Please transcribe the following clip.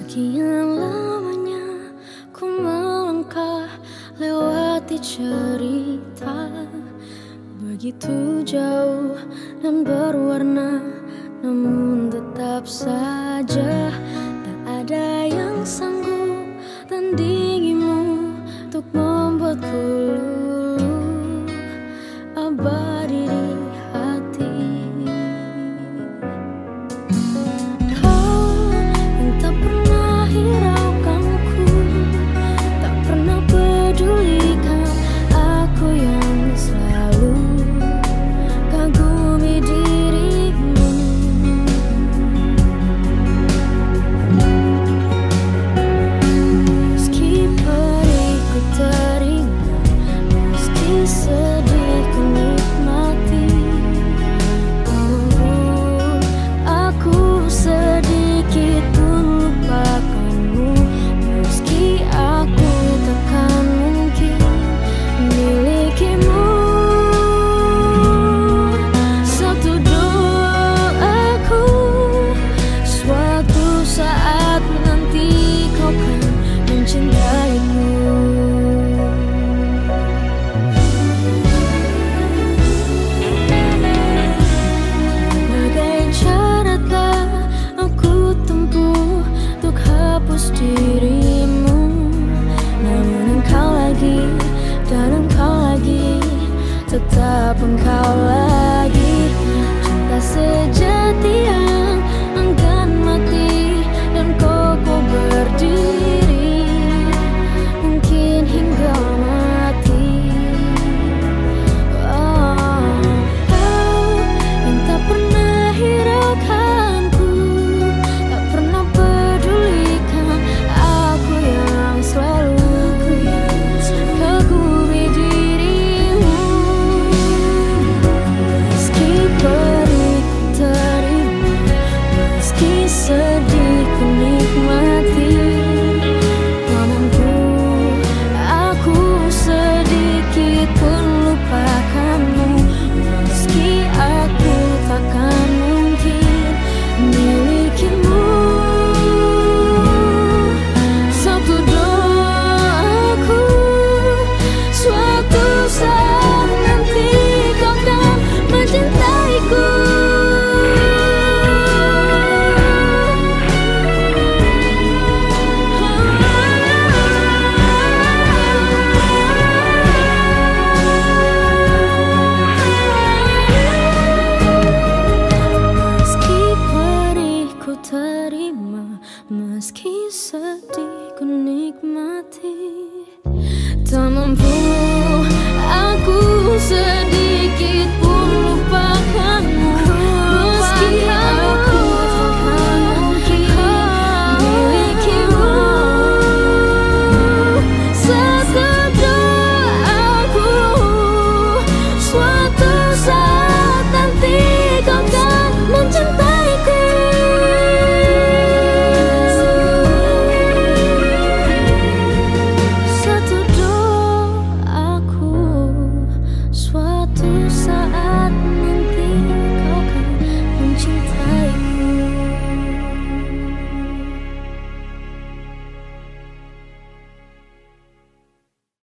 Sekian lamanya ku melangkah lewati cerita, begitu jauh dan berwarna, namun tetap saja tak ada yang sanggup tandingimu untuk membuatku luluh abadi di hati. Kau yang tak pernah hiraukanku, tak pernah pedulikan aku yang selalu kagumi dirimu. Meski perih ku terima, meski sedih ku nikmati, aku sedikit pun lupakanmu. Meski aku takkan mungkin milikimu, satu doaku, suatu saat nanti kau kan mencintaiku. Bagai cara tak aku tempuh untuk hapus dirimu, namun engkau lagi dan engkau lagi, tetap engkau lagi. Cinta sejati yang enggan mati dan kokoh berdiri, mungkin hingga mati. Kau yang tak pernah hiraukanku, tak pernah pedulikan aku yang selalu kagumi dirimu. Meski perih ku terima, meski sedih ku nikmati, tak mampu aku sedikit pun lupakanmu. Meski aku takkan mungkin milikimu, satu doaku, suatu saat nanti kau kan mencintaiku. Meski perih ku terima, meski sedih ku nikmati, tak mampu aku